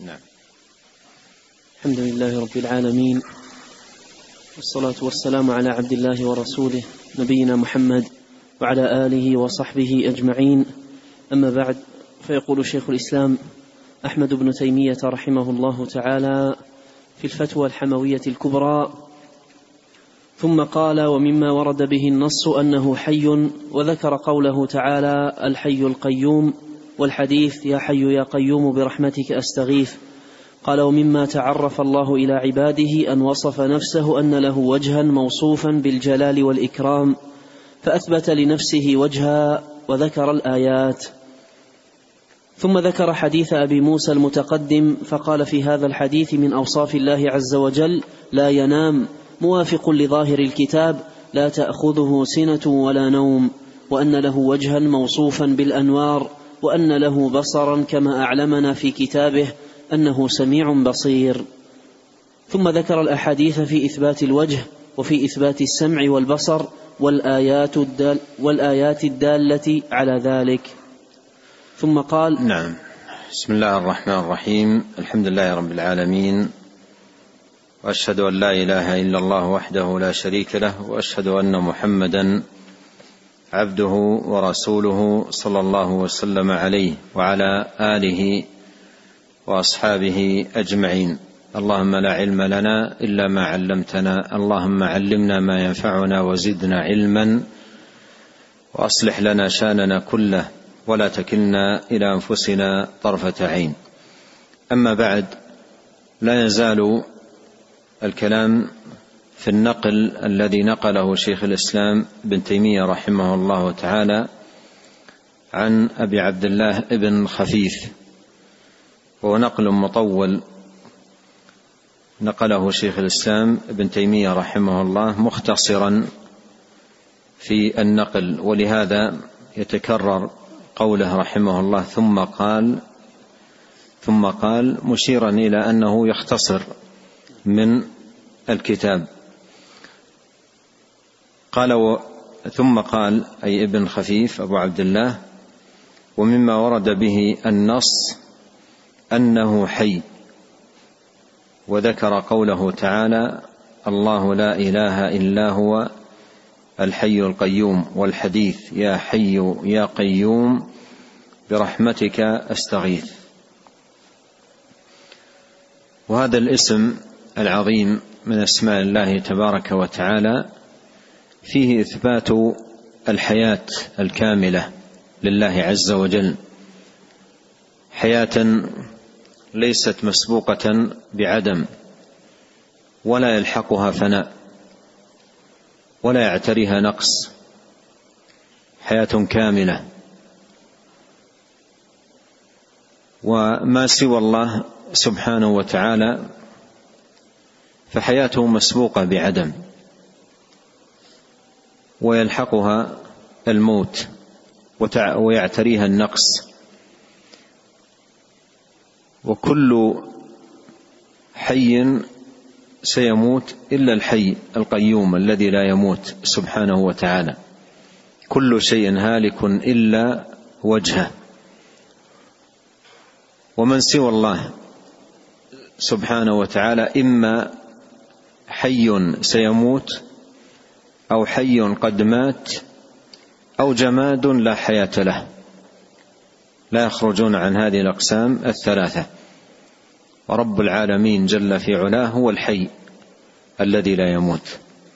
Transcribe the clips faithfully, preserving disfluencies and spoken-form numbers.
نعم. الحمد لله رب العالمين، والصلاة والسلام على عبد الله ورسوله نبينا محمد وعلى آله وصحبه أجمعين. أما بعد، فيقول شيخ الإسلام أحمد بن تيمية رحمه الله تعالى في الفتوى الحموية الكبرى: ثم قال: ومما ورد به النص أنه حي، وذكر قوله تعالى: الحي القيوم، والحديث: يا حي يا قيوم برحمتك أستغيث. قال: ومما تعرف الله إلى عباده أن وصف نفسه أن له وجها موصوفا بالجلال والإكرام، فأثبت لنفسه وجها وذكر الآيات. ثم ذكر حديث أبي موسى المتقدم، فقال في هذا الحديث من أوصاف الله عز وجل: لا ينام، موافق لظاهر الكتاب: لا تأخذه سنة ولا نوم، وأن له وجها موصوفا بالأنوار، وأن له بصرا كما أعلمنا في كتابه أنه سميع بصير. ثم ذكر الأحاديث في إثبات الوجه وفي إثبات السمع والبصر والآيات, الدال والآيات الدالة على ذلك. ثم قال: نعم. بسم الله الرحمن الرحيم. الحمد لله رب العالمين، وأشهد أن لا إله إلا الله وحده لا شريك له، وأشهد أن محمدا عبده ورسوله صلى الله وسلم عليه وعلى آله وأصحابه أجمعين. اللهم لا علم لنا إلا ما علمتنا، اللهم علمنا ما ينفعنا وزدنا علما، وأصلح لنا شأننا كله، ولا تكلنا إلى أنفسنا طرفة عين. أما بعد، لا يزال الكلام في النقل الذي نقله شيخ الإسلام ابن تيمية رحمه الله تعالى عن أبي عبد الله ابن خفيف، وهو نقل مطول نقله شيخ الإسلام ابن تيمية رحمه الله مختصرا في النقل، ولهذا يتكرر قوله رحمه الله ثم قال ثم قال مشيرا إلى أنه يختصر من الكتاب. قال و ثم قال أي ابن خفيف أبو عبد الله: ومما ورد به النص أنه حي، وذكر قوله تعالى: الله لا إله إلا هو الحي القيوم، والحديث: يا حي يا قيوم برحمتك أستغيث. وهذا الاسم العظيم من أسماء الله تبارك وتعالى فيه إثبات الحياة الكاملة لله عز وجل، حياة ليست مسبوقة بعدم، ولا يلحقها فناء، ولا يعتريها نقص، حياة كاملة. وما سوى الله سبحانه وتعالى فحياته مسبوقة بعدم، ويلحقها الموت ويعتريها النقص. وكل حي سيموت إلا الحي القيوم الذي لا يموت سبحانه وتعالى. كل شيء هالك إلا وجهه. ومن سوى الله سبحانه وتعالى إما حي سيموت، أو حي قد مات، أو جماد لا حياة له، لا يخرجون عن هذه الأقسام الثلاثة. ورب العالمين جل في علاه هو الحي الذي لا يموت.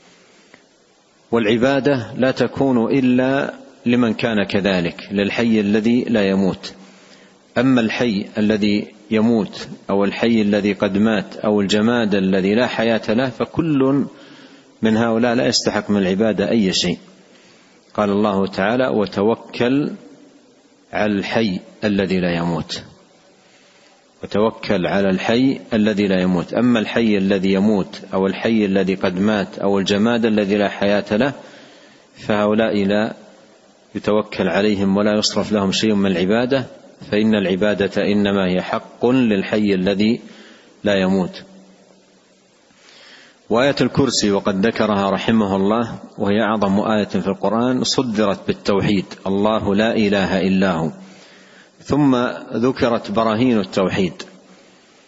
والعبادة لا تكون إلا لمن كان كذلك، للحي الذي لا يموت. أما الحي الذي يموت، أو الحي الذي قد مات، أو الجماد الذي لا حياة له، فكل من هؤلاء لا يستحق من العبادة أي شيء. قال الله تعالى: وتوكل على الحي الذي لا يموت. وتوكل على الحي الذي لا يموت. أما الحي الذي يموت، أو الحي الذي قد مات، أو الجماد الذي لا حياة له، فهؤلاء لا يتوكل عليهم ولا يصرف لهم شيء من العبادة، فإن العبادة إنما هي حق للحي الذي لا يموت. وآية الكرسي وقد ذكرها رحمه الله، وهي أعظم آية في القرآن، صدرت بالتوحيد: الله لا إله إلا هو. ثم ذكرت براهين التوحيد،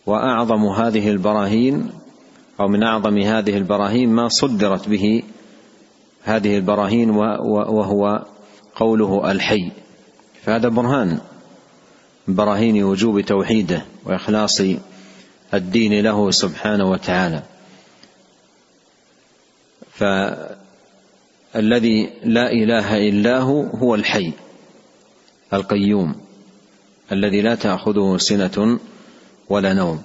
وأعظم هذه البراهين أو من أعظم هذه البراهين ما صدرت به هذه البراهين وهو قوله الحي، فهذا برهان براهين وجوب توحيده وإخلاص الدين له سبحانه وتعالى. فالذي لا إله إلا هو هو الحي القيوم الذي لا تأخذه سنة ولا نوم.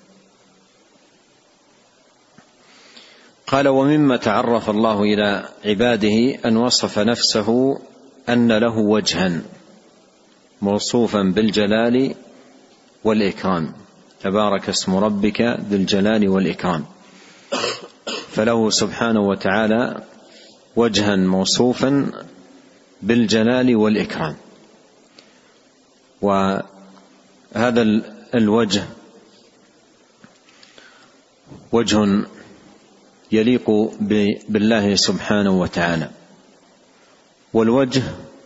قال: ومما تعرف الله إلى عباده أن وصف نفسه أن له وجها موصوفا بالجلال والإكرام، تبارك اسم ربك ذي الجلال والإكرام، فله سبحانه وتعالى وجها موصوفا بالجلال والإكرام. وهذا الوجه وجه يليق بالله سبحانه وتعالى، والوجه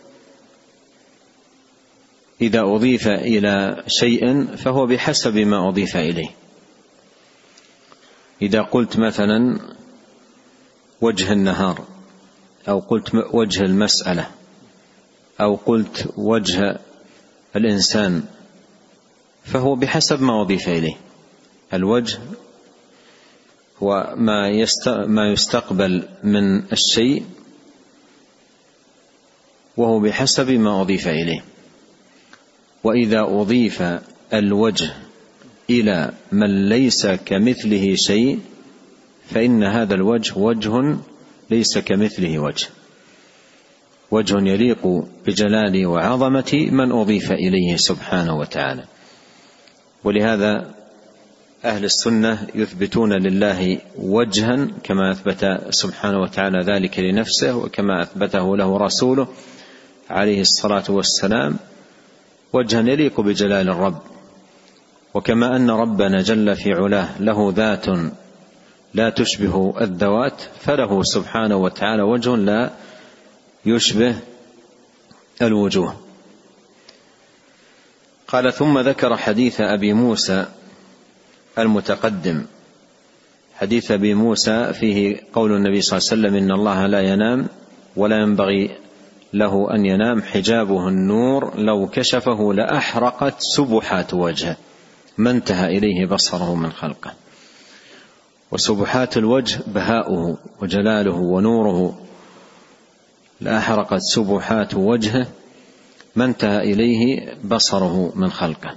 إذا أضيف إلى شيء فهو بحسب ما أضيف إليه. إذا قلت مثلا وجه النهار، أو قلت وجه المسألة، أو قلت وجه الإنسان، فهو بحسب ما أضيف إليه. الوجه هو ما يستقبل من الشيء وهو بحسب ما أضيف إليه. وإذا أضيف الوجه إلى من ليس كمثله شيء فإن هذا الوجه وجه ليس كمثله وجه، وجه يليق بجلال وعظمة من أضيف إليه سبحانه وتعالى. ولهذا أهل السنة يثبتون لله وجها كما أثبت سبحانه وتعالى ذلك لنفسه، وكما أثبته له رسوله عليه الصلاة والسلام، وجها يليق بجلال الرب. وكما أن ربنا جل في علاه له ذات لا تشبه الذوات، فله سبحانه وتعالى وجه لا يشبه الوجوه. قال: ثم ذكر حديث أبي موسى المتقدم. حديث أبي موسى فيه قول النبي صلى الله عليه وسلم: إن الله لا ينام ولا ينبغي له أن ينام، حجابه النور لو كشفه لأحرقت سبحات وجهه ما انتهى إليه بصره من خلقه. وسبحات الوجه بهاؤه وجلاله ونوره، لأحرقت سبحات وجهه ما انتهى إليه بصره من خلقه.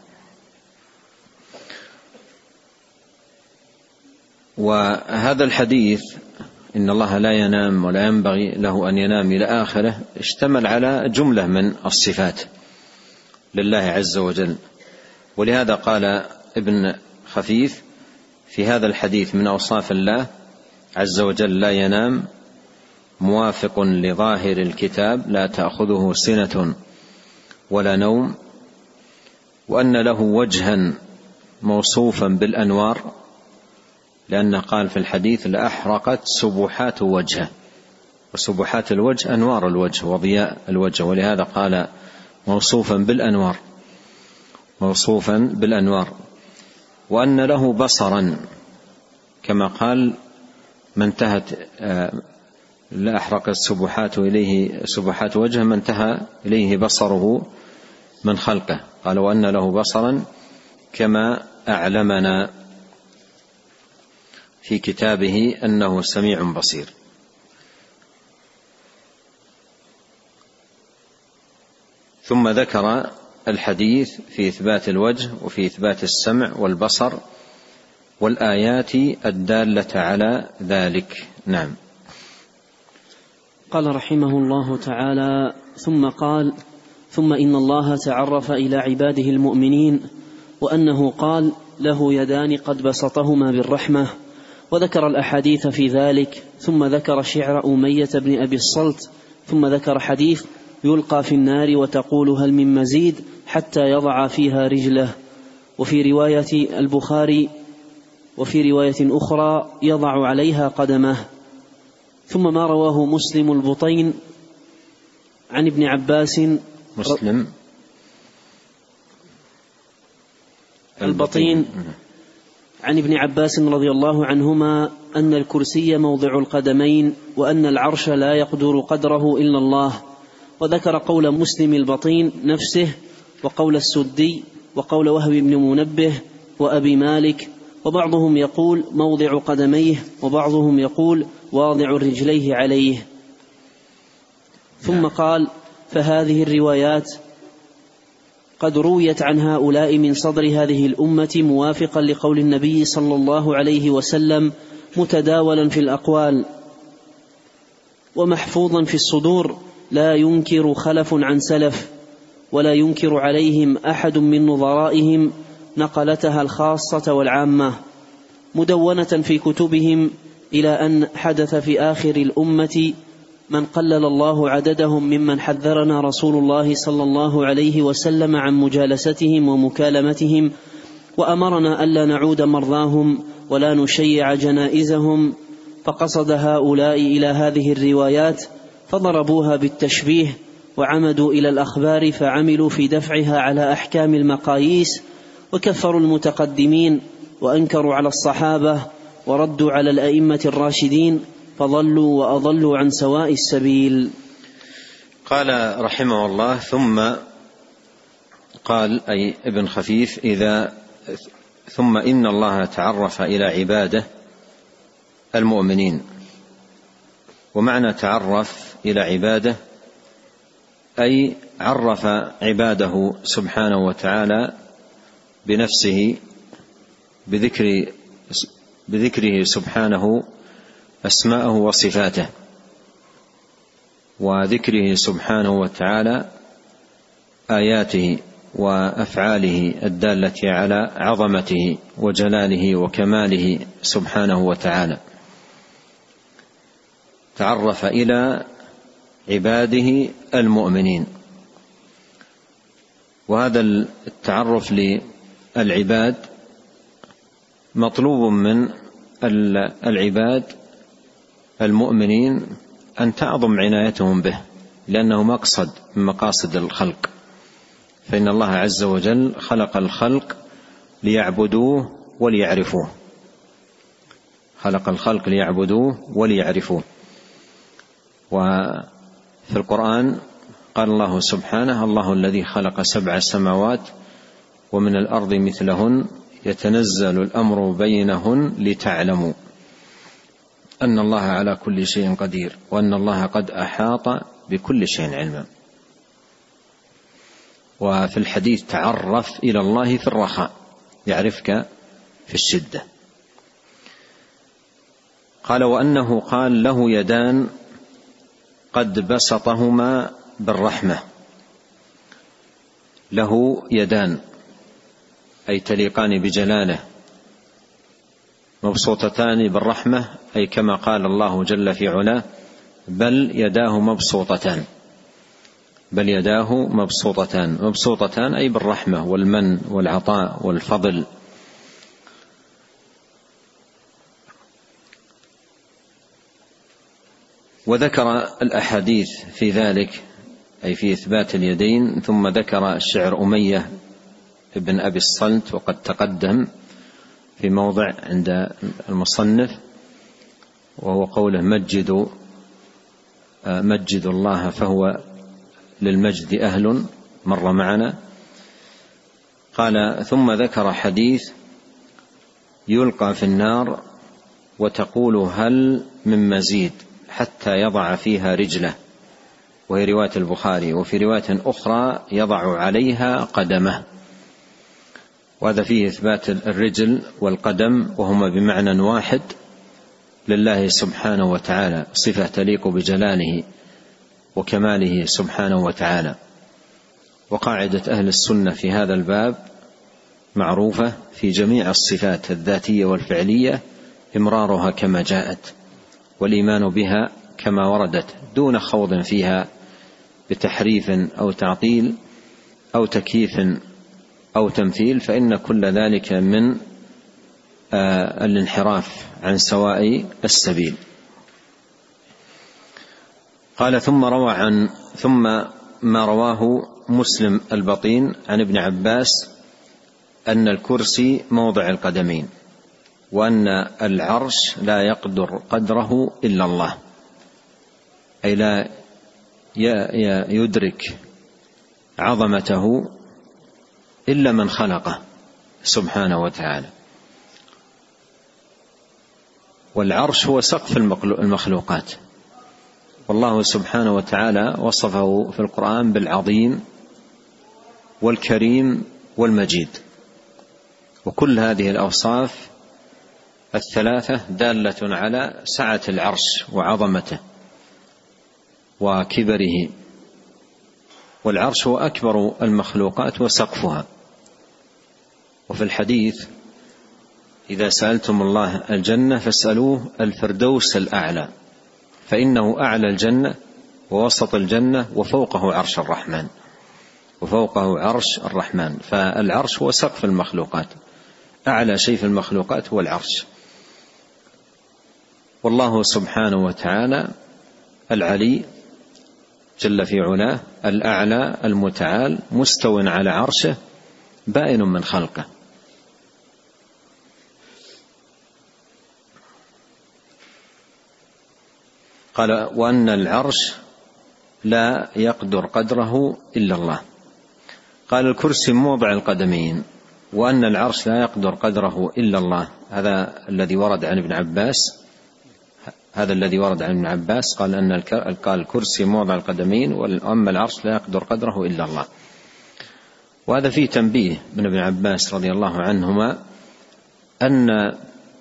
وهذا الحديث إن الله لا ينام ولا ينبغي له أن ينام إلى آخره اشتمل على جملة من الصفات لله عز وجل. ولهذا قال ابن خفيف في هذا الحديث: من أوصاف الله عز وجل لا ينام موافق لظاهر الكتاب لا تأخذه سنة ولا نوم، وأن له وجها موصوفا بالأنوار، لأنه قال في الحديث: لأحرقت سبحات وجهه، وسبحات الوجه أنوار الوجه وضياء الوجه، ولهذا قال موصوفا بالأنوار موصوفا بالأنوار. وأن له بصرا كما قال: ما انتهت لأحرقت سبحات إليه سبحات وجهه ما انتهى إليه بصره من خلقه. قال: وأن له بصرا كما أعلمنا في كتابه أنه سميع بصير. ثم ذكر الحديث في إثبات الوجه وفي إثبات السمع والبصر والآيات الدالة على ذلك. نعم. قال رحمه الله تعالى: ثم قال: ثم إن الله تعرف إلى عباده المؤمنين وأنه قال: له يدان قد بسطهما بالرحمة، وذكر الأحاديث في ذلك. ثم ذكر شعر أمية بن أبي الصلت، ثم ذكر حديث: يلقى في النار وتقول هل من مزيد حتى يضع فيها رجله. وفي رواية البخاري وفي رواية أخرى: يضع عليها قدمه. ثم ما رواه مسلم البطين عن ابن عباس مسلم البطين عن ابن عباس رضي الله عنهما أن الكرسي موضع القدمين، وأن العرش لا يقدر قدره إلا الله. وذكر قول مسلم البطين نفسه، وقول السدي، وقول وهب بن منبه وأبي مالك، وبعضهم يقول موضع قدميه، وبعضهم يقول واضع رجليه عليه. ثم قال: فهذه الروايات قد رويت عن هؤلاء من صدر هذه الأمة موافقا لقول النبي صلى الله عليه وسلم، متداولا في الأقوال ومحفوظا في الصدور، لا ينكر خلف عن سلف، ولا ينكر عليهم أحد من نظرائهم، نقلتها الخاصة والعامة، مدونة في كتبهم، إلى أن حدث في آخر الأمة من قلل الله عددهم ممن حذرنا رسول الله صلى الله عليه وسلم عن مجالستهم ومكالمتهم، وأمرنا ألا نعود مرضاهم ولا نشيع جنائزهم. فقصد هؤلاء إلى هذه الروايات فضربوها بالتشبيه، وعمدوا إلى الأخبار فعملوا في دفعها على أحكام المقاييس، وكفروا المتقدمين، وأنكروا على الصحابة، وردوا على الأئمة الراشدين، فضلوا وأضلوا عن سواء السبيل. قال رحمه الله: ثم قال أي ابن خفيف إذا ثم إن الله تعرف إلى عباده المؤمنين. ومعنى تعرف إلى عباده أي عرف عباده سبحانه وتعالى بنفسه بذكر بذكره سبحانه أسماءه وصفاته، وذكره سبحانه وتعالى آياته وأفعاله الدالة على عظمته وجلاله وكماله سبحانه وتعالى. تعرف إلى عباده المؤمنين، وهذا التعرف للعباد مطلوب من العباد المؤمنين أن تعظم عنايتهم به، لأنه مقصد من مقاصد الخلق. فإن الله عز وجل خلق الخلق ليعبدوه وليعرفوه، خلق الخلق ليعبدوه وليعرفوه. وفي القرآن قال الله سبحانه: الله الذي خلق سبع سماوات ومن الأرض مثلهن يتنزل الأمر بينهن لتعلموا أن الله على كل شيء قدير وأن الله قد أحاط بكل شيء علما. وفي الحديث: تعرف إلى الله في الرخاء يعرفك في الشدة. قال: وأنه قال له يدان قد بسطهما بالرحمة. له يدان أي تليقان بجلاله، مبسوطتان بالرحمة أي كما قال الله جل في علاه: بل يداه مبسوطتان، بل يداه مبسوطتان. مبسوطتان أي بالرحمة والمن والعطاء والفضل. وذكر الأحاديث في ذلك أي في إثبات اليدين، ثم ذكر شعر أمية ابن أبي الصلت وقد تقدم في موضع عند المصنف، وهو قوله: مجدوا مجدوا الله فهو للمجد أهل، مر معنا. قال: ثم ذكر حديث: يلقى في النار وتقول هل من مزيد حتى يضع فيها رجله، وهي رواية البخاري. وفي رواية أخرى: يضع عليها قدمه. وهذا فيه إثبات الرجل والقدم، وهما بمعنى واحد لله سبحانه وتعالى، صفة تليق بجلاله وكماله سبحانه وتعالى. وقاعدة أهل السنة في هذا الباب معروفة: في جميع الصفات الذاتية والفعلية إمرارها كما جاءت، والإيمان بها كما وردت، دون خوض فيها بتحريف أو تعطيل أو تكييف أو تمثيل، فإن كل ذلك من آه الانحراف عن سواء السبيل. قال: ثم روى عن ثم ما رواه مسلم البطين عن ابن عباس أن الكرسي موضع القدمين. وأن العرش لا يقدر قدره إلا الله، أي لا يدرك عظمته إلا من خلقه سبحانه وتعالى. والعرش هو سقف المخلوقات، والله سبحانه وتعالى وصفه في القرآن بالعظيم والكريم والمجيد، وكل هذه الأوصاف الثلاثة دالة على سعة العرش وعظمته وكبره. والعرش هو أكبر المخلوقات وسقفها. وفي الحديث: إذا سألتم الله الجنة فاسألوه الفردوس الأعلى، فإنه أعلى الجنة ووسط الجنة وفوقه عرش الرحمن، وفوقه عرش الرحمن. فالعرش هو سقف المخلوقات، أعلى شيء في المخلوقات هو العرش. والله سبحانه وتعالى العلي جل في علاه، الأعلى المتعال، مستو على عرشه، بائن من خلقه. قال: وأن العرش لا يقدر قدره إلا الله. قال: الكرسي موضع القدمين، وأن العرش لا يقدر قدره إلا الله. هذا الذي ورد عن ابن عباس هذا الذي ورد عن ابن عباس قال أن قال الكرسي موضع القدمين، وأما العرش لا يقدر قدره إلا الله. وهذا فيه تنبيه من ابن عباس رضي الله عنهما أن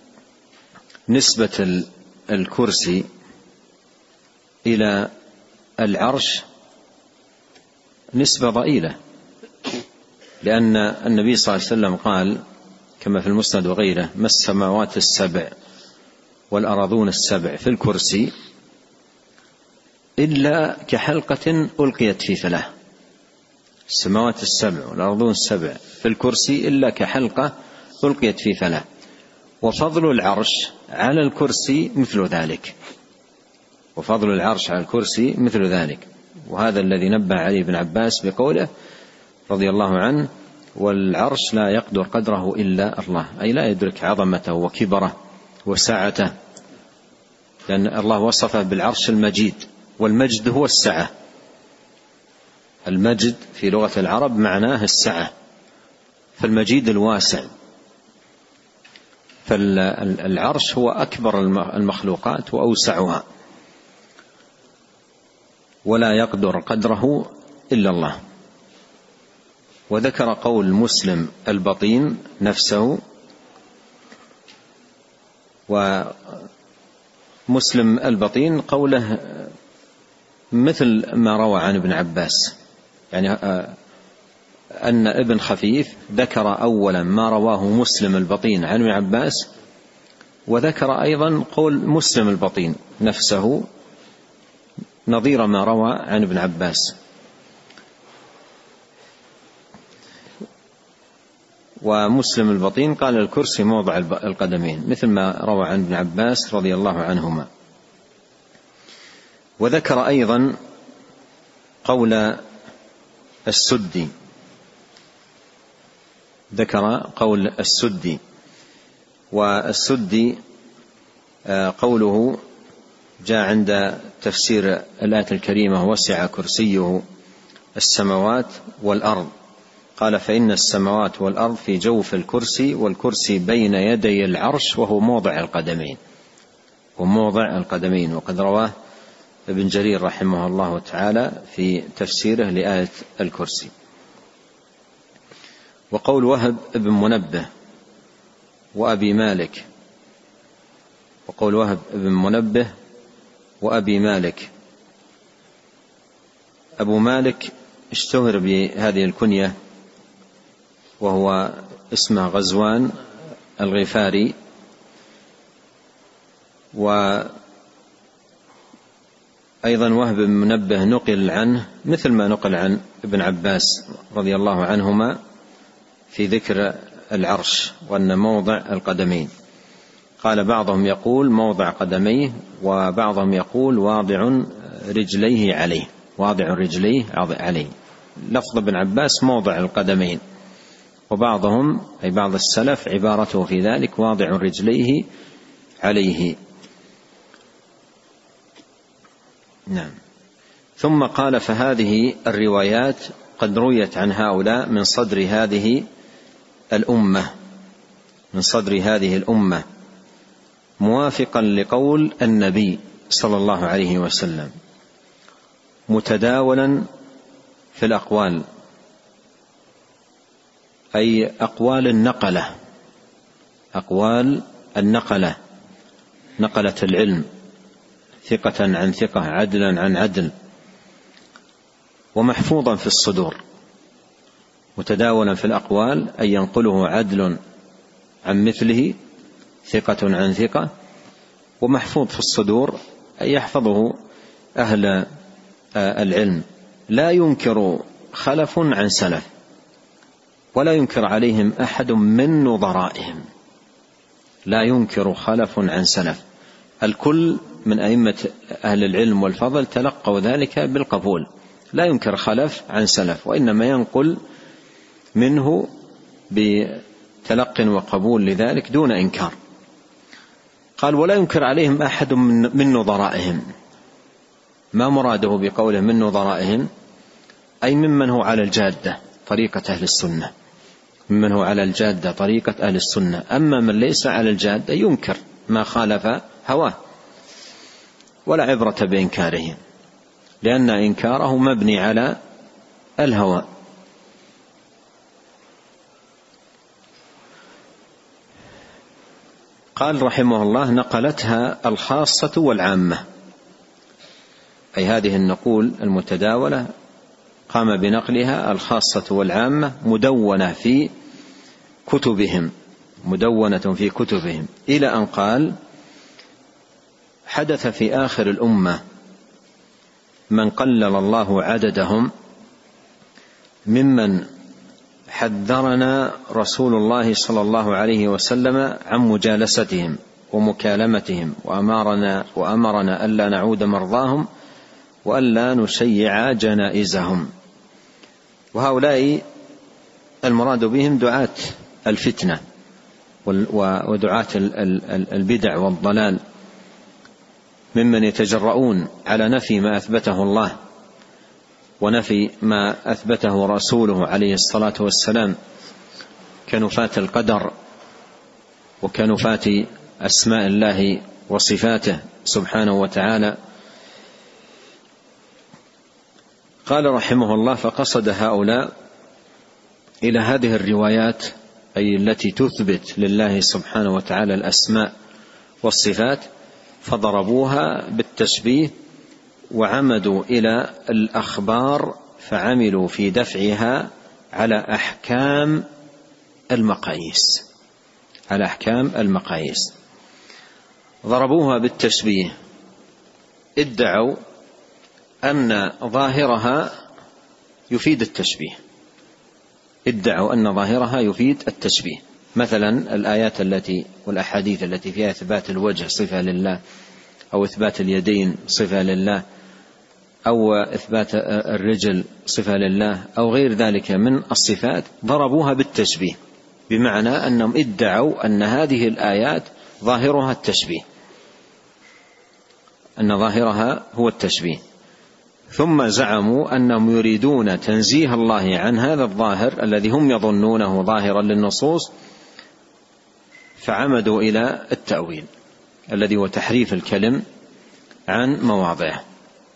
نسبة الكرسي إلى العرش نسبة ضئيلة، لأن النبي صلى الله عليه وسلم قال كما في المسند وغيره: ما السماوات السبع والأراضون السبع في الكرسي إلا كحلقة ألقيت في فلاة. السماوات السبع والأراضون السبع في الكرسي إلا كحلقة ألقيت في فلاة. وفضل العرش على الكرسي مثل ذلك، وفضل العرش على الكرسي مثل ذلك. وهذا الذي نبه عليه ابن عباس بقوله رضي الله عنه: والعرش لا يقدر قدره إلا الله، أي لا يدرك عظمته وكبره وسعته، لأن الله وصفه بالعرش المجيد، والمجد هو السعة. المجد في لغة العرب معناه السعة، فالمجيد الواسع. فالعرش هو أكبر المخلوقات وأوسعها، ولا يقدر قدره إلا الله. وذكر قول مسلم البطين نفسه. ومسلم البطين قوله مثل ما روى عن ابن عباس، يعني أن ابن خفيف ذكر أولا ما رواه مسلم البطين عن ابن عباس، وذكر أيضا قول مسلم البطين نفسه نظير ما روى عن ابن عباس. ومسلم البطين قال: الكرسي موضع القدمين، مثل ما روى عن ابن عباس رضي الله عنهما. وذكر أيضا قول السدي ذكر قول السدي والسدي قوله جاء عند تفسير الآية الكريمة: وسع كرسيه السماوات والأرض. قال: فإن السماوات والأرض في جوف الكرسي، والكرسي بين يدي العرش، وهو موضع القدمين وموضع القدمين. وقد رواه ابن جرير رحمه الله تعالى في تفسيره لآية الكرسي. وقول وهب ابن منبه وأبي مالك وقول وهب ابن منبه وأبي مالك. أبو مالك اشتهر بهذه الكنية، وهو اسمه غزوان الغفاري. وأيضا وهب بن منبه نقل عنه مثل ما نقل عن ابن عباس رضي الله عنهما في ذكر العرش وأن موضع القدمين. قال: بعضهم يقول موضع قدميه، وبعضهم يقول واضع رجليه عليه واضع رجليه عليه. لفظ ابن عباس موضع القدمين، وبعضهم أي بعض السلف عبارته في ذلك واضع رجليه عليه. نعم. ثم قال فهذه الروايات قد رويت عن هؤلاء من صدر هذه الأمة من صدر هذه الأمة موافقا لقول النبي صلى الله عليه وسلم متداولا في الأقوال، أي أقوال النقلة أقوال النقلة نقلة العلم ثقة عن ثقة عدلا عن عدل، ومحفوظا في الصدور. متداولا في الأقوال أي ينقله عدل عن مثله ثقة عن ثقة، ومحفوظ في الصدور أي يحفظه أهل العلم، لا ينكر خلف عن سلف ولا ينكر عليهم أحد من نظرائهم، لا ينكر خلف عن سلف، الكل من أئمة أهل العلم والفضل تلقوا ذلك بالقبول، لا ينكر خلف عن سلف، وإنما ينقل منه بتلق وقبول لذلك دون إنكار. قال ولا ينكر عليهم أحد من نظرائهم. ما مراده بقوله من نظرائهم؟ أي ممن هو على الجادة طريقة أهل السنة، ممن هو على الجادة طريقة أهل السنة. أما من ليس على الجادة ينكر ما خالف هواه، ولا عبرة بإنكاره، لأن إنكاره مبني على الهوى. قال رحمه الله نقلتها الخاصة والعامة، أي هذه النقول المتداولة قام بنقلها الخاصة والعامة مدونة في كتبهم مدونة في كتبهم إلى أن قال حدث في آخر الأمة من قلل الله عددهم ممن حذرنا رسول الله صلى الله عليه وسلم عن مجالستهم ومكالمتهم، وأمرنا, وأمرنا ألا نعود مرضاهم وألا نشيع جنائزهم. وهؤلاء المراد بهم دعاة الفتنة ودعاة البدع والضلال، ممن يتجرؤون على نفي ما أثبته الله ونفي ما أثبته رسوله عليه الصلاة والسلام، كنفاة القدر وكنفاة أسماء الله وصفاته سبحانه وتعالى. قال رحمه الله فقصد هؤلاء إلى هذه الروايات، أي التي تثبت لله سبحانه وتعالى الأسماء والصفات، فضربوها بالتشبيه وعمدوا إلى الأخبار فعملوا في دفعها على أحكام المقاييس على أحكام المقاييس ضربوها بالتشبيه، ادعوا أن ظاهرها يفيد التشبيه ادعوا أن ظاهرها يفيد التشبيه مثلا الآيات التي والأحاديث التي فيها إثبات الوجه صفة لله، أو إثبات اليدين صفة لله، أو إثبات الرجل صفة لله، أو غير ذلك من الصفات، ضربوها بالتشبيه، بمعنى أنهم ادعوا أن هذه الآيات ظاهرها التشبيه أن ظاهرها هو التشبيه، ثم زعموا أنهم يريدون تنزيه الله عن هذا الظاهر الذي هم يظنونه ظاهرا للنصوص، فعمدوا إلى التأويل الذي هو تحريف الكلم عن مواضعه.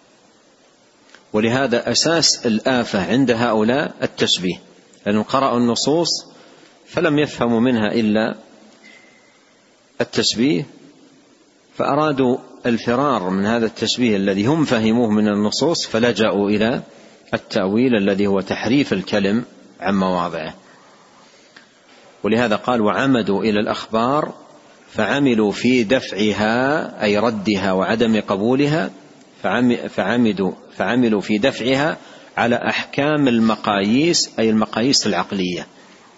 ولهذا أساس الآفة عند هؤلاء التشبيه، لأنهم قرأوا النصوص فلم يفهموا منها إلا التشبيه، فأرادوا الفرار من هذا التشبيه الذي هم فهموه من النصوص، فلجأوا إلى التأويل الذي هو تحريف الكلم عن مواضعه. ولهذا قال وعمدوا إلى الأخبار فعملوا في دفعها، أي ردها وعدم قبولها، فعمدوا فعملوا في دفعها على أحكام المقاييس، أي المقاييس العقلية.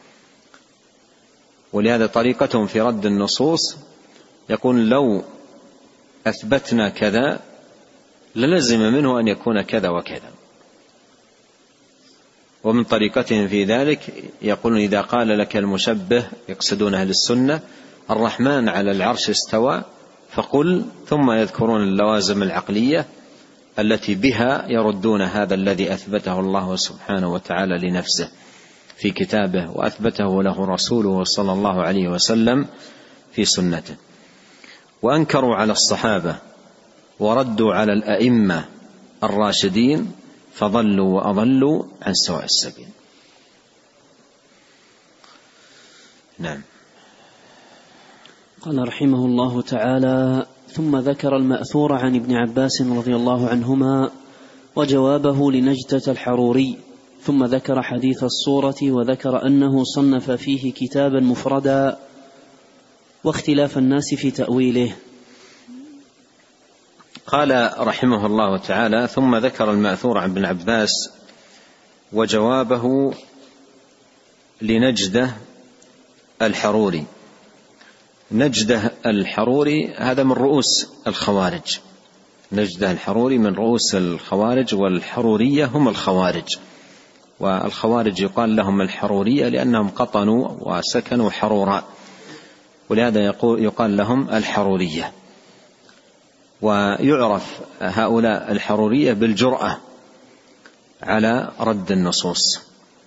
ولهذا طريقتهم في رد النصوص يقول لو أثبتنا كذا للزم منه أن يكون كذا وكذا، ومن طريقتهم في ذلك يقولون إذا قال لك المشبه، يقصدون أهل السنة، الرحمن على العرش استوى، فقل، ثم يذكرون اللوازم العقلية التي بها يردون هذا الذي أثبته الله سبحانه وتعالى لنفسه في كتابه وأثبته له رسوله صلى الله عليه وسلم في سنته. وأنكروا على الصحابة وردوا على الأئمة الراشدين فضلوا وأضلوا عن سواء السبيل. نعم. قال رحمه الله تعالى: ثم ذكر المأثور عن ابن عباس رضي الله عنهما وجوابه لنجدة الحروري، ثم ذكر حديث الصورة، وذكر أنه صنف فيه كتابا مفردا واختلاف الناس في تأويله. قال رحمه الله تعالى: ثم ذكر المأثور عن ابن عباس وجوابه لنجدة الحروري. نجدة الحروري هذا من رؤوس الخوارج، نجدة الحروري من رؤوس الخوارج، والحرورية هم الخوارج، والخوارج يقال لهم الحرورية لأنهم قطنوا وسكنوا حروراء، ولهذا يقال لهم الحرورية. ويعرف هؤلاء الحرورية بالجرأة على رد النصوص،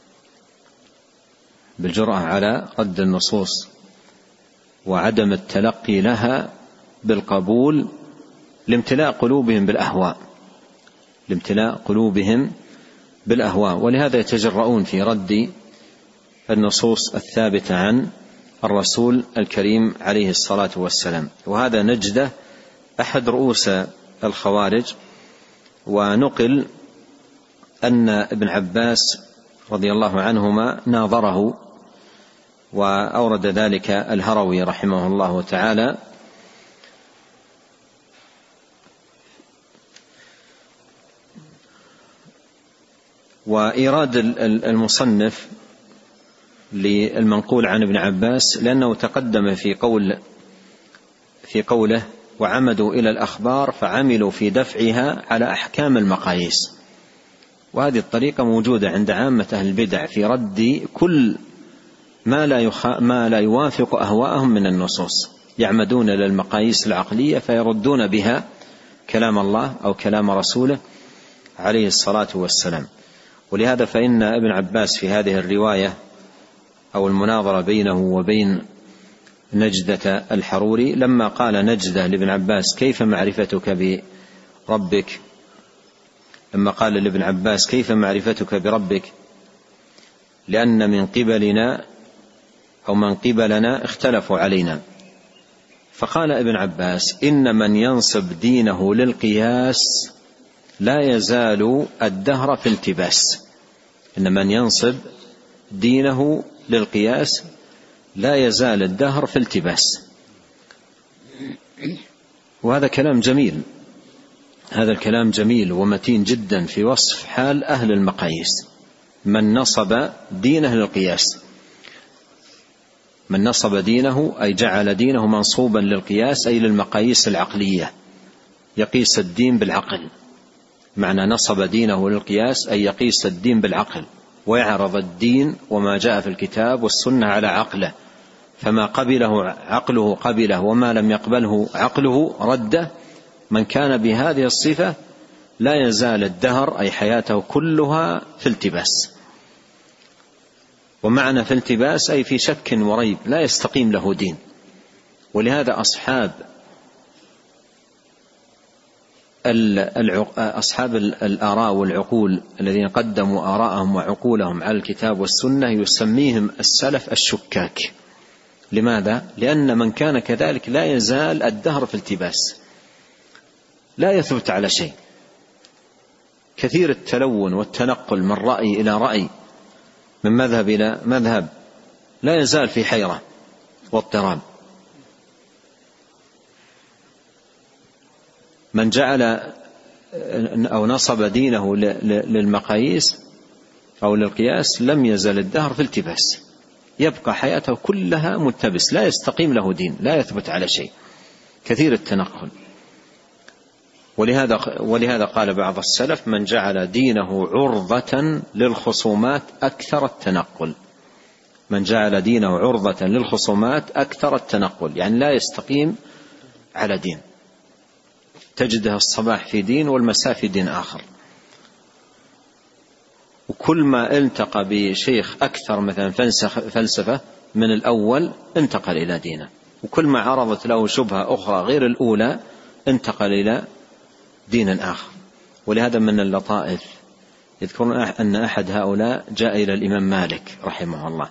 بالجرأة على رد النصوص وعدم التلقي لها بالقبول لامتلاء قلوبهم بالأهواء، لامتلاء قلوبهم بالأهواء، ولهذا يتجرؤون في رد النصوص الثابتة عن الرسول الكريم عليه الصلاة والسلام. وهذا نجدة أحد رؤوس الخوارج. ونقل أن ابن عباس رضي الله عنهما ناظره، وأورد ذلك الهروي رحمه الله تعالى وإيراد المصنف للمنقول عن ابن عباس لأنه تقدم في قول في قوله: وعمدوا إلى الأخبار فعملوا في دفعها على أحكام المقاييس. وهذه الطريقة موجودة عند عامة أهل البدع في رد كل ما لا, يخ... ما لا يوافق أهواءهم من النصوص، يعمدون إلى المقاييس العقلية فيردون بها كلام الله أو كلام رسوله عليه الصلاة والسلام. ولهذا فإن ابن عباس في هذه الرواية أو المناظرة بينه وبين نجدة الحروري، لما قال نجدة لابن عباس: كيف معرفتك بربك؟ لما قال لابن عباس: كيف معرفتك بربك؟ لأن من قبلنا أو من قبلنا اختلفوا علينا. فقال ابن عباس: إن من ينصب دينه للقياس لا يزال الدهر في التباس. إن من ينصب دينه للقياس لا يزال الدهر في التباس. وهذا كلام جميل، هذا الكلام جميل ومتين جدا في وصف حال أهل المقاييس. من نصب دينه للقياس، من نصب دينه أي جعل دينه منصوبا للقياس أي للمقاييس العقلية، يقيس الدين بالعقل. معنى نصب دينه للقياس أي يقيس الدين بالعقل، ويعرض الدين وما جاء في الكتاب والسنة على عقله، فما قبله عقله قبله وما لم يقبله عقله رده. من كان بهذه الصفة لا يزال الدهر أي حياته كلها في التباس. ومعنى في التباس أي في شك وريب، لا يستقيم له دين. ولهذا أصحاب أصحاب الآراء والعقول الذين قدموا آراءهم وعقولهم على الكتاب والسنة يسميهم السلف الشكاك. لماذا؟ لأن من كان كذلك لا يزال الدهر في التباس، لا يثبت على شيء، كثير التلون والتنقل من رأي إلى رأي، من مذهب إلى مذهب، لا يزال في حيرة واضطراب. من جعل أو نصب دينه للمقاييس أو للقياس لم يزل الدهر في التباس، يبقى حياته كلها ملتبس، لا يستقيم له دين، لا يثبت على شيء، كثير التنقل. ولهذا ولهذا قال بعض السلف: من جعل دينه عرضة للخصومات أكثر التنقل. من جعل دينه عرضة للخصومات أكثر التنقل، يعني لا يستقيم على دين، تجده الصباح في دين والمساء في دين آخر. وكل ما التقى بشيخ أكثر مثلا فلسفة من الأول انتقل إلى دينه، وكل ما عرضت له شبهة أخرى غير الأولى انتقل إلى دين آخر. ولهذا من اللطائف يذكرون أن أحد هؤلاء جاء إلى الإمام مالك رحمه الله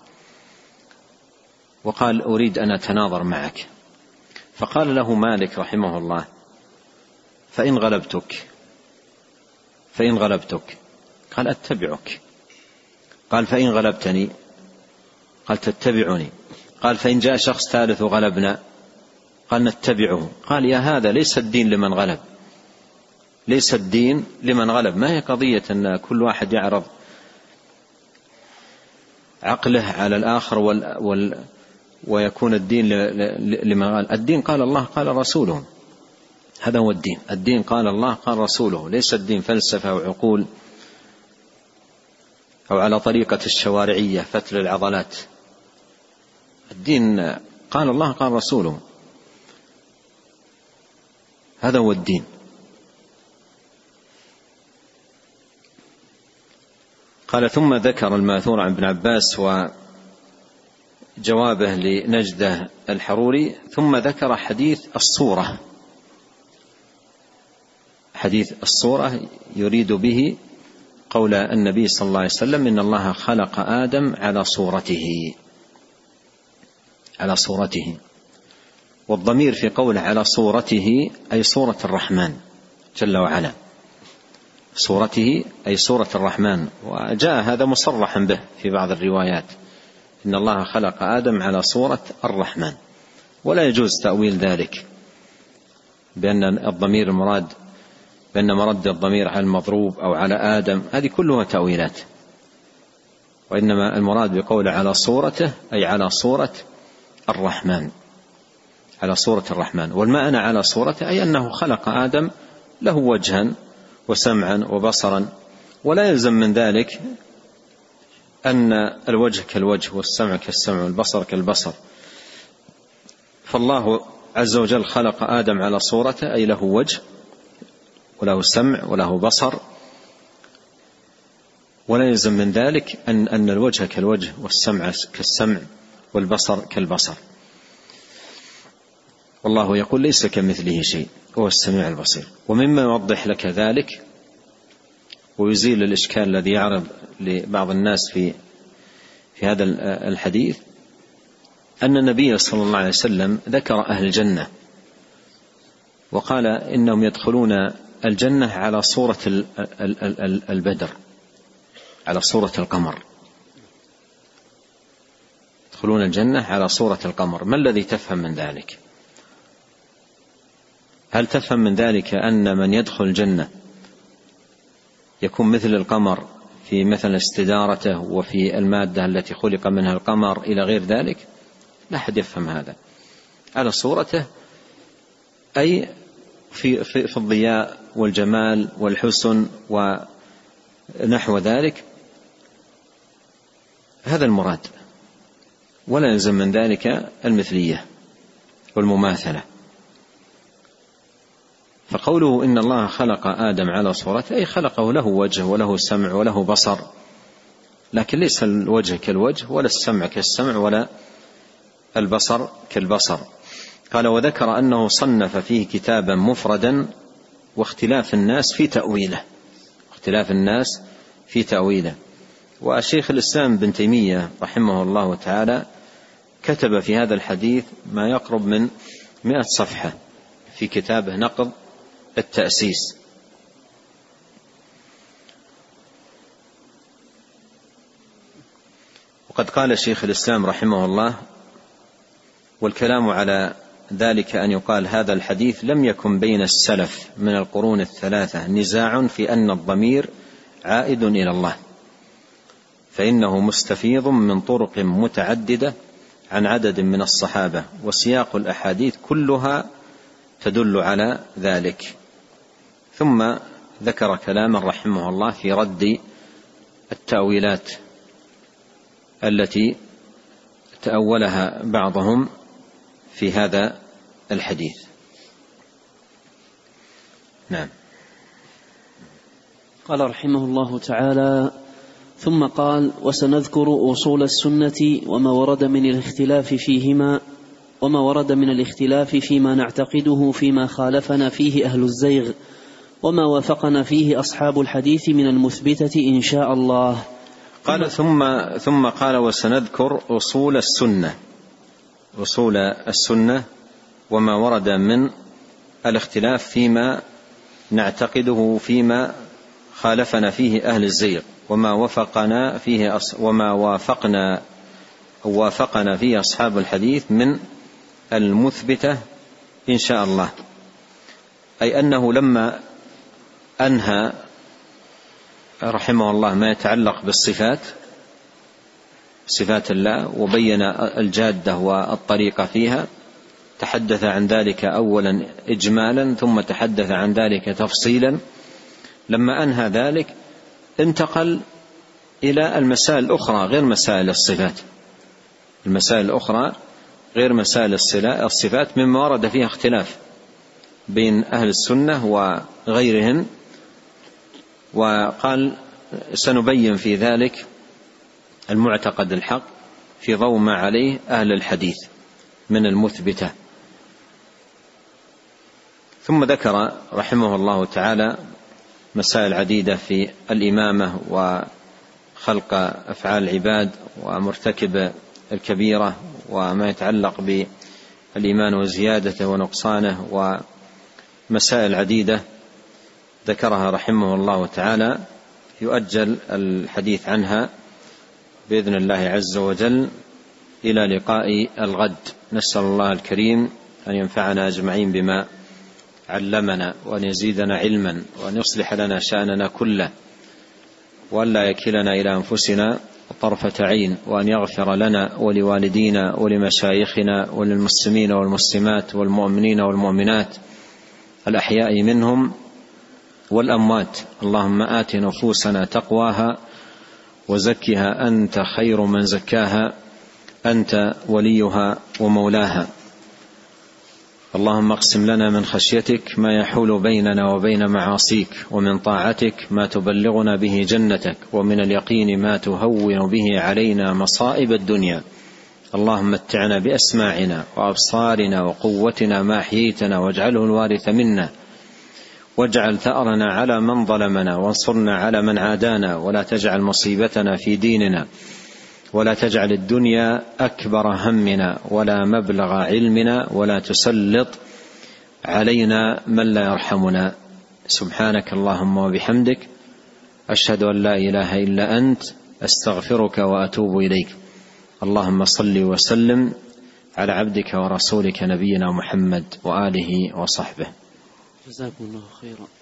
وقال: أريد أن أتناظر معك. فقال له مالك رحمه الله: فإن غلبتك فإن غلبتك قال: أتبعك. قال: فإن غلبتني؟ قال: تتبعني. قال: فإن جاء شخص ثالث وغلبنا؟ قال: نتبعه. قال: يا هذا ليس الدين لمن غلب، ليس الدين لمن غلب. ما هي قضية أن كل واحد يعرض عقله على الآخر وال وال ويكون الدين لمن غلب. الدين قال الله قال رسوله، هذا هو الدين. الدين قال الله قال رسوله، ليس الدين فلسفة وعقول أو على طريقة الشوارعية فتل العضلات. الدين قال الله قال رسوله، هذا هو الدين. قال: ثم ذكر الماثور عن ابن عباس وجوابه لنجدة الحروري، ثم ذكر حديث الصورة. حديث الصورة يريد به قول النبي صلى الله عليه وسلم: إن الله خلق آدم على صورته، على صورته. والضمير في قوله على صورته أي صورة الرحمن جل وعلا، صورته أي صورة الرحمن. وجاء هذا مصرحا به في بعض الروايات: إن الله خلق آدم على صورة الرحمن. ولا يجوز تأويل ذلك بأن الضمير المراد بأن مرد الضمير على المضروب أو على آدم، هذه كلها تأويلات. وإنما المراد بقول على صورته أي على صورة الرحمن، على صورة الرحمن. والمعنى على صورته أي أنه خلق آدم له وجها وسمعا وبصرا، ولا يلزم من ذلك أن الوجه كالوجه والسمع كالسمع والبصر كالبصر. فالله عز وجل خلق آدم على صورته أي له وجه وله سمع وله بصر، ولا يلزم من ذلك أن, أن الوجه كالوجه والسمع كالسمع والبصر كالبصر. والله يقول: ليس كمثله شيء هو السميع البصير. ومما يوضح لك ذلك ويزيل الإشكال الذي يعرض لبعض الناس في في هذا الحديث أن النبي صلى الله عليه وسلم ذكر أهل الجنة وقال إنهم يدخلون الجنة على صورة البدر، على صورة القمر، يدخلون الجنة على صورة القمر. ما الذي تفهم من ذلك؟ هل تفهم من ذلك أن من يدخل الجنة يكون مثل القمر في مثل استدارته وفي المادة التي خلق منها القمر إلى غير ذلك؟ لا أحد يفهم هذا. على صورته أي في, في, في الضياء والجمال والحسن ونحو ذلك، هذا المراد. ولا يلزم من ذلك المثلية والمماثلة. فقوله إن الله خلق آدم على صورته أي خلقه له وجه وله سمع وله بصر، لكن ليس الوجه كالوجه ولا السمع كالسمع ولا البصر كالبصر. قال: وذكر أنه صنف فيه كتابا مفردا واختلاف الناس في تأويله، اختلاف الناس في تأويله. والشيخ الإسلام بن تيمية رحمه الله تعالى كتب في هذا الحديث ما يقرب من مئة صفحة في كتابه نقض التأسيس. وقد قال الشيخ الإسلام رحمه الله: والكلام على ذلك أن يقال هذا الحديث لم يكن بين السلف من القرون الثلاثة نزاع في أن الضمير عائد إلى الله، فإنه مستفيض من طرق متعددة عن عدد من الصحابة، وسياق الأحاديث كلها تدل على ذلك. ثم ذكر كلاما رحمه الله في رد التأويلات التي تأولها بعضهم في هذا الحديث. نعم. قال رحمه الله تعالى: ثم قال: وسنذكر أصول السنة وما ورد من الاختلاف فيهما وما ورد من الاختلاف فيما نعتقده فيما خالفنا فيه أهل الزيغ وما وافقنا فيه أصحاب الحديث من المثبتة إن شاء الله. قال ثم ثم قال: وسنذكر أصول السنة أصول السنة وما ورد من الاختلاف فيما نعتقده فيما خالفنا فيه أهل الزيغ وما وافقنا فيه وما وافقنا وافقنا فيه أصحاب الحديث من المثبتة إن شاء الله. أي أنه لما أنهى رحمه الله ما يتعلق بالصفات صفات الله وبين الجادة والطريقة فيها، تحدث عن ذلك أولا إجمالا ثم تحدث عن ذلك تفصيلا. لما أنهى ذلك انتقل إلى المسائل الأخرى غير مسائل الصفات المسائل الأخرى غير مسائل الصفات مما ورد فيها اختلاف بين أهل السنة وغيرهم، وقال: سنبين في ذلك المعتقد الحق في ضوء ما عليه أهل الحديث من المثبتة. ثم ذكر رحمه الله تعالى مسائل عديدة في الإمامة وخلق أفعال العباد ومرتكب الكبيرة وما يتعلق بالإيمان وزيادته ونقصانه، ومسائل عديدة ذكرها رحمه الله تعالى يؤجل الحديث عنها بإذن الله عز وجل إلى لقاء الغد. نسأل الله الكريم أن ينفعنا أجمعين بما علمنا وأن يزيدنا علما وأن يصلح لنا شأننا كله وأن لا يكلنا إلى أنفسنا طرفة عين، وأن يغفر لنا ولوالدينا ولمشايخنا وللمسلمين والمسلمات والمؤمنين والمؤمنات الأحياء منهم والأموات. اللهم آت نفوسنا تقواها وزكها أنت خير من زكاها أنت وليها ومولاها. اللهم اقسم لنا من خشيتك ما يحول بيننا وبين معاصيك، ومن طاعتك ما تبلغنا به جنتك، ومن اليقين ما تهون به علينا مصائب الدنيا. اللهم متعنا بأسماعنا وأبصارنا وقوتنا ما أحييتنا، واجعله الوارث منا، واجعل ثأرنا على من ظلمنا، وانصرنا على من عادانا، ولا تجعل مصيبتنا في ديننا، ولا تجعل الدنيا أكبر همنا ولا مبلغ علمنا، ولا تسلط علينا من لا يرحمنا. سبحانك اللهم وبحمدك، أشهد أن لا إله إلا أنت، أستغفرك وأتوب إليك. اللهم صل وسلم على عبدك ورسولك نبينا محمد وآله وصحبه. جزاكم الله خيرا.